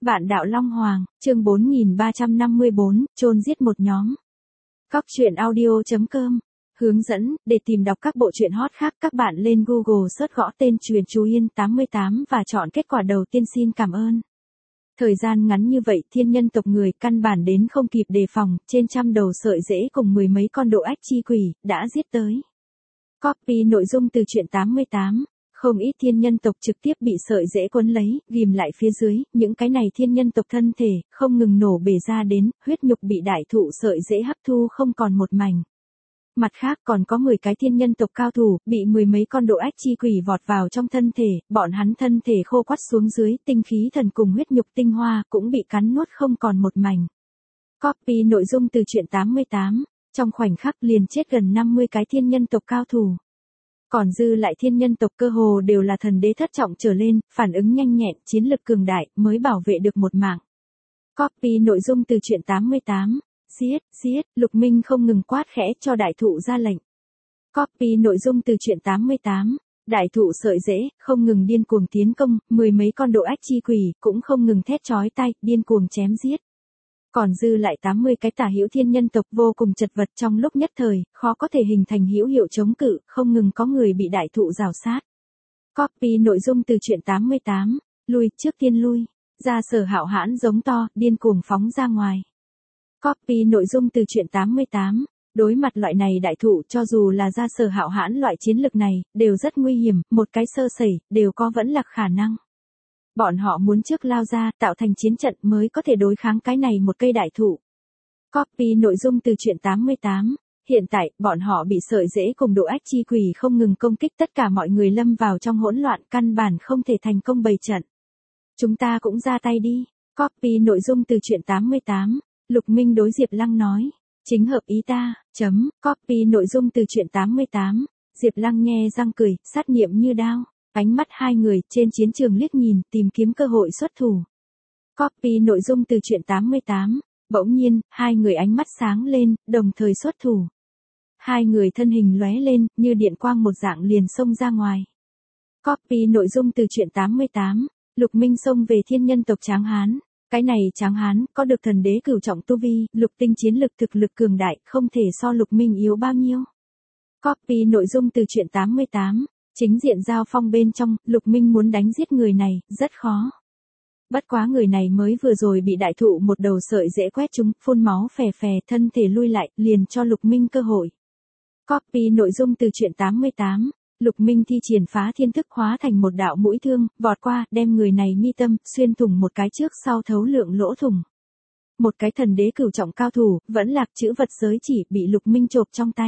Vạn đạo Long Hoàng, chương 4354, chôn giết một nhóm. Các truyện audio.com hướng dẫn, để tìm đọc các bộ truyện hot khác các bạn lên Google search gõ tên Truyện Chú Yên 88 và chọn kết quả đầu tiên. Xin cảm ơn. Thời gian ngắn như vậy thiên nhân tộc người căn bản đến không kịp đề phòng, trên trăm đầu sợi rễ cùng mười mấy con độ ách chi quỷ, đã giết tới. Copy nội dung từ truyện 88. Không ít thiên nhân tộc trực tiếp bị sợi rễ quấn lấy, ghim lại phía dưới, những cái này thiên nhân tộc thân thể, không ngừng nổ bể ra đến, huyết nhục bị đại thụ sợi rễ hấp thu không còn một mảnh. Mặt khác còn có 10 cái thiên nhân tộc cao thủ, bị mười mấy con độ ách chi quỷ vọt vào trong thân thể, bọn hắn thân thể khô quắt xuống dưới, tinh khí thần cùng huyết nhục tinh hoa, cũng bị cắn nuốt không còn một mảnh. Copy nội dung từ truyện 88, trong khoảnh khắc liền chết gần 50 cái thiên nhân tộc cao thủ. Còn dư lại thiên nhân tộc cơ hồ đều là thần đế thất trọng trở lên, phản ứng nhanh nhẹn, chiến lực cường đại, mới bảo vệ được một mạng. Copy nội dung từ truyện 88, giết, Lục Minh không ngừng quát khẽ cho đại thụ ra lệnh. Copy nội dung từ truyện 88, đại thụ sợi rễ, không ngừng điên cuồng tiến công, mười mấy con độ ách chi quỷ, cũng không ngừng thét chói tai, điên cuồng chém giết. Còn dư lại 80 cái tả hữu thiên nhân tộc vô cùng chật vật trong lúc nhất thời, khó có thể hình thành hữu hiệu chống cự, không ngừng có người bị đại thụ rào sát. Copy nội dung từ truyện 88, lui, trước tiên lui, ra Sở Hạo Hãn giống to, điên cuồng phóng ra ngoài. Copy nội dung từ truyện 88, đối mặt loại này đại thụ cho dù là ra Sở Hạo Hãn loại chiến lực này, đều rất nguy hiểm, một cái sơ sẩy, đều có vẫn lạc khả năng. Bọn họ muốn trước lao ra, tạo thành chiến trận mới có thể đối kháng cái này một cây đại thụ. Copy nội dung từ truyện 88. Hiện tại, bọn họ bị sợi rễ cùng độ ách chi quỷ không ngừng công kích, tất cả mọi người lâm vào trong hỗn loạn, căn bản không thể thành công bày trận. Chúng ta cũng ra tay đi. Copy nội dung từ truyện 88. Lục Minh đối Diệp Lăng nói. Chính hợp ý ta. Copy nội dung từ truyện 88. Diệp Lăng nhe răng cười, sát niệm như đao. Ánh mắt hai người trên chiến trường liếc nhìn, tìm kiếm cơ hội xuất thủ. Copy nội dung từ truyện 88. Bỗng nhiên, hai người ánh mắt sáng lên, đồng thời xuất thủ. Hai người thân hình lóe lên, như điện quang một dạng liền xông ra ngoài. Copy nội dung từ truyện 88. Lục Minh xông về thiên nhân tộc Tráng Hán. Cái này Tráng Hán, có được thần đế cửu trọng tu vi, lục tinh chiến lực thực lực cường đại, không thể so Lục Minh yếu bao nhiêu. Copy nội dung từ truyện 88. Chính diện giao phong bên trong, Lục Minh muốn đánh giết người này, rất khó. Bất quá người này mới vừa rồi bị đại thụ một đầu sợi rễ quét trúng, phun máu phè phè, thân thể lui lại, liền cho Lục Minh cơ hội. Copy nội dung từ truyện 88. Lục Minh thi triển phá thiên thức hóa thành một đạo mũi thương, vọt qua, đem người này mi tâm, xuyên thủng một cái trước sau thấu lượng lỗ thủng. Một cái thần đế cửu trọng cao thủ, vẫn lạc chữ vật giới chỉ, bị Lục Minh chộp trong tay.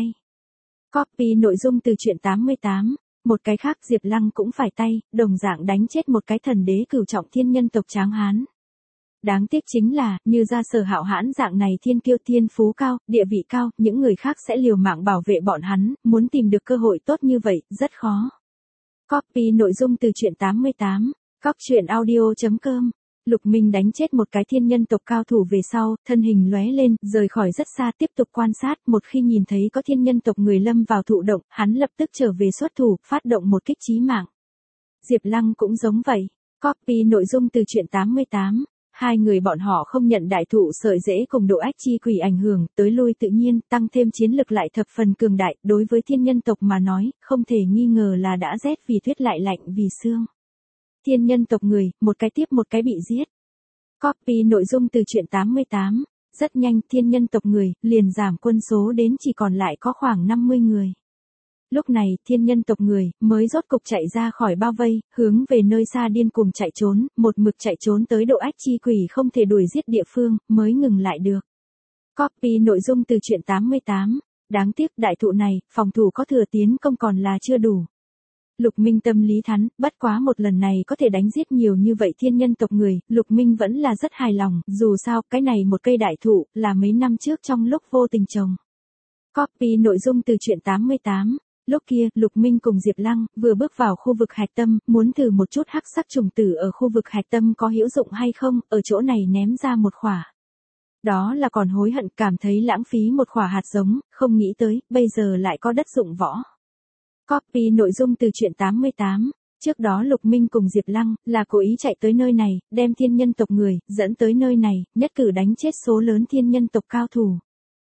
Copy nội dung từ truyện 88. Một cái khác Diệp Lăng cũng phải tay, đồng dạng đánh chết một cái thần đế cửu trọng thiên nhân tộc Tráng Hán. Đáng tiếc chính là, như ra Sở Hạo Hãn dạng này thiên kiêu thiên phú cao, địa vị cao, những người khác sẽ liều mạng bảo vệ bọn hắn, muốn tìm được cơ hội tốt như vậy, rất khó. Copy nội dung từ truyện 88, các truyện audio.com. Lục Minh đánh chết một cái thiên nhân tộc cao thủ về sau, thân hình lóe lên, rời khỏi rất xa tiếp tục quan sát, một khi nhìn thấy có thiên nhân tộc người lâm vào thụ động, hắn lập tức trở về xuất thủ, phát động một kích chí mạng. Diệp Lăng cũng giống vậy. Copy nội dung từ truyện 88. Hai người bọn họ không nhận đại thụ sợi rễ cùng độ ách chi quỷ ảnh hưởng, tới lui tự nhiên, tăng thêm chiến lực lại thập phần cường đại, đối với thiên nhân tộc mà nói, không thể nghi ngờ là đã rét vì tuyết lại lạnh vì xương. Thiên nhân tộc người, một cái tiếp một cái bị giết. Copy nội dung từ truyện 88. Rất nhanh, thiên nhân tộc người, liền giảm quân số đến chỉ còn lại có khoảng 50 người. Lúc này, thiên nhân tộc người, mới rốt cục chạy ra khỏi bao vây, hướng về nơi xa điên cuồng chạy trốn, một mực chạy trốn tới độ ách chi quỷ không thể đuổi giết địa phương, mới ngừng lại được. Copy nội dung từ truyện 88. Đáng tiếc đại thụ này, phòng thủ có thừa tiến công còn là chưa đủ. Lục Minh tâm lý thắn, bất quá một lần này có thể đánh giết nhiều như vậy thiên nhân tộc người, Lục Minh vẫn là rất hài lòng, dù sao, cái này một cây đại thụ, là mấy năm trước trong lúc vô tình trồng. Copy nội dung từ truyện 88. Lúc kia, Lục Minh cùng Diệp Lăng, vừa bước vào khu vực hạch tâm, muốn thử một chút hắc sắc trùng tử ở khu vực hạch tâm có hữu dụng hay không, ở chỗ này ném ra một quả. Đó là còn hối hận, cảm thấy lãng phí một quả hạt giống, không nghĩ tới, bây giờ lại có đất dụng võ. Copy nội dung từ truyện 88. Trước đó Lục Minh cùng Diệp Lăng là cố ý chạy tới nơi này, đem thiên nhân tộc người dẫn tới nơi này, nhất cử đánh chết số lớn thiên nhân tộc cao thủ.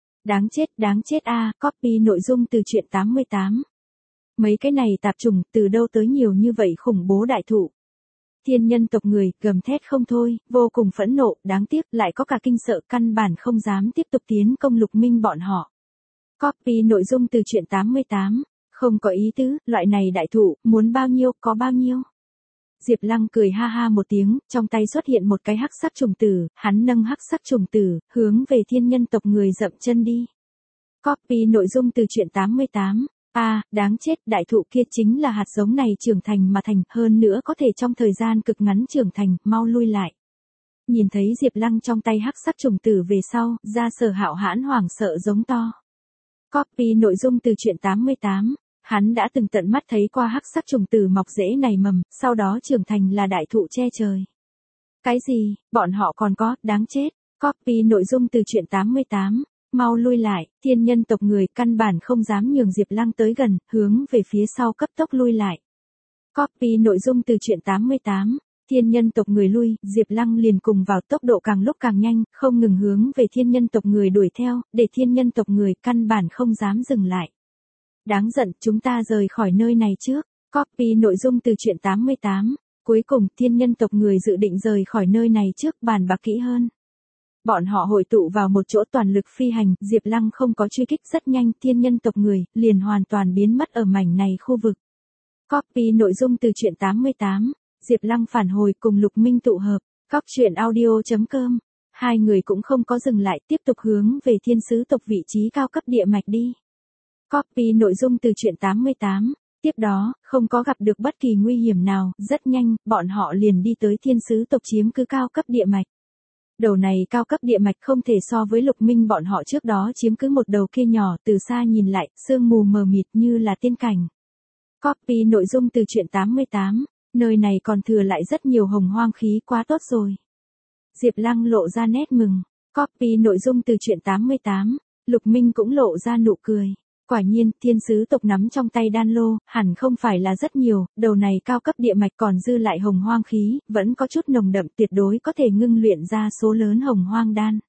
Đáng chết a, copy nội dung từ truyện 88. Mấy cái này tạp chủng từ đâu tới nhiều như vậy khủng bố đại thụ. Thiên nhân tộc người gầm thét không thôi, vô cùng phẫn nộ, đáng tiếc lại có cả kinh sợ, căn bản không dám tiếp tục tiến công Lục Minh bọn họ. Copy nội dung từ truyện 88. Không có ý tứ, loại này đại thụ, muốn bao nhiêu, có bao nhiêu. Diệp Lăng cười ha ha một tiếng, trong tay xuất hiện một cái hắc sắc trùng tử, hắn nâng hắc sắc trùng tử, hướng về thiên nhân tộc người dậm chân đi. Copy nội dung từ truyện 88. Đáng chết, đại thụ kia chính là hạt giống này trưởng thành mà thành, hơn nữa có thể trong thời gian cực ngắn trưởng thành, mau lui lại. Nhìn thấy Diệp Lăng trong tay hắc sắc trùng tử về sau, ra Sở Hạo hãn hoảng sợ giống to. Copy nội dung từ truyện 88. Hắn đã từng tận mắt thấy qua hắc sắc trùng tử mọc rễ nảy mầm, sau đó trưởng thành là đại thụ che trời. Cái gì, bọn họ còn có, đáng chết. Copy nội dung từ truyện 88. Mau lui lại, thiên nhân tộc người căn bản không dám nhường Diệp Lăng tới gần, hướng về phía sau cấp tốc lui lại. Copy nội dung từ truyện 88. Thiên nhân tộc người lui, Diệp Lăng liền cùng vào tốc độ càng lúc càng nhanh, không ngừng hướng về thiên nhân tộc người đuổi theo, để thiên nhân tộc người căn bản không dám dừng lại. Đáng giận, chúng ta rời khỏi nơi này trước. Copy nội dung từ truyện 88. Cuối cùng, thiên nhân tộc người dự định rời khỏi nơi này trước, bàn bạc kỹ hơn. Bọn họ hội tụ vào một chỗ toàn lực phi hành, Diệp Lăng không có truy kích, rất nhanh, thiên nhân tộc người liền hoàn toàn biến mất ở mảnh này khu vực. Copy nội dung từ truyện 88. Diệp Lăng phản hồi cùng Lục Minh tụ hợp, coctruyện.audio.com. Hai người cũng không có dừng lại, tiếp tục hướng về thiên sứ tộc vị trí cao cấp địa mạch đi. Copy nội dung từ truyện 88. Tiếp đó, không có gặp được bất kỳ nguy hiểm nào, rất nhanh, bọn họ liền đi tới thiên sứ tộc chiếm cứ cao cấp địa mạch. Đầu này cao cấp địa mạch không thể so với Lục Minh bọn họ trước đó chiếm cứ một đầu kia nhỏ, từ xa nhìn lại, sương mù mờ mịt như là tiên cảnh. Copy nội dung từ truyện 88. Nơi này còn thừa lại rất nhiều hồng hoang khí, quá tốt rồi. Diệp Lăng lộ ra nét mừng. Copy nội dung từ truyện 88. Lục Minh cũng lộ ra nụ cười. Quả nhiên, thiên sứ tộc nắm trong tay đan lô, hẳn không phải là rất nhiều, đầu này cao cấp địa mạch còn dư lại hồng hoang khí, vẫn có chút nồng đậm, tuyệt đối có thể ngưng luyện ra số lớn hồng hoang đan.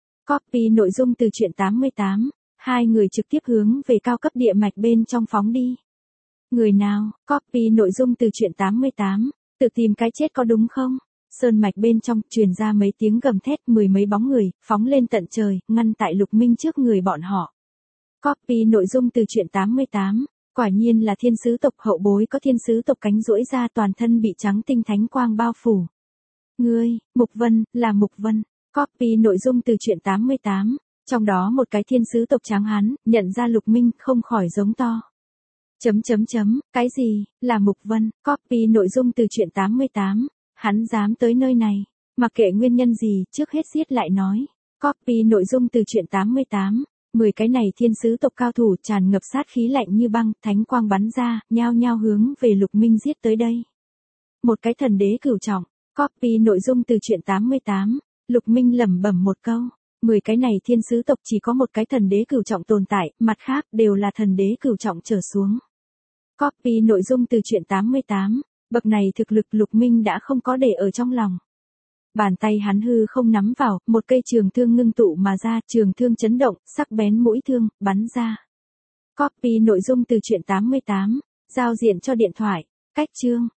Copy nội dung từ truyện 88. Hai người trực tiếp hướng về cao cấp địa mạch bên trong phóng đi. Người nào? Copy nội dung từ truyện 88. Tự tìm cái chết có đúng không? Sơn mạch bên trong truyền ra mấy tiếng gầm thét, mười mấy bóng người phóng lên tận trời, ngăn tại Lục Minh trước người bọn họ. Copy nội dung từ truyện 88. Quả nhiên là thiên sứ tộc, hậu bối có thiên sứ tộc cánh duỗi ra, toàn thân bị trắng tinh thánh quang bao phủ. Ngươi, Mục Vân, là Mục Vân. Copy nội dung từ truyện 88. Trong đó một cái thiên sứ tộc trắng hán nhận ra Lục Minh, không khỏi giống to. Cái gì, là Mục Vân. Copy nội dung từ truyện 88. Hắn dám tới nơi này, mặc kệ nguyên nhân gì, trước hết giết lại nói. Copy nội dung từ truyện 88. 10 cái này thiên sứ tộc cao thủ tràn ngập sát khí lạnh như băng, thánh quang bắn ra, nhao nhao hướng về Lục Minh giết tới đây. Một cái thần đế cửu trọng. Copy nội dung từ truyện 88. Lục Minh lẩm bẩm một câu. 10 cái này thiên sứ tộc chỉ có một cái thần đế cửu trọng tồn tại, mặt khác đều là thần đế cửu trọng trở xuống. Copy nội dung từ truyện 88. Bậc này thực lực Lục Minh đã không có để ở trong lòng. Bàn tay hắn hư không nắm vào, một cây trường thương ngưng tụ mà ra, trường thương chấn động, sắc bén mũi thương, bắn ra. Copy nội dung từ truyện 88. Giao diện cho điện thoại. Cách chương.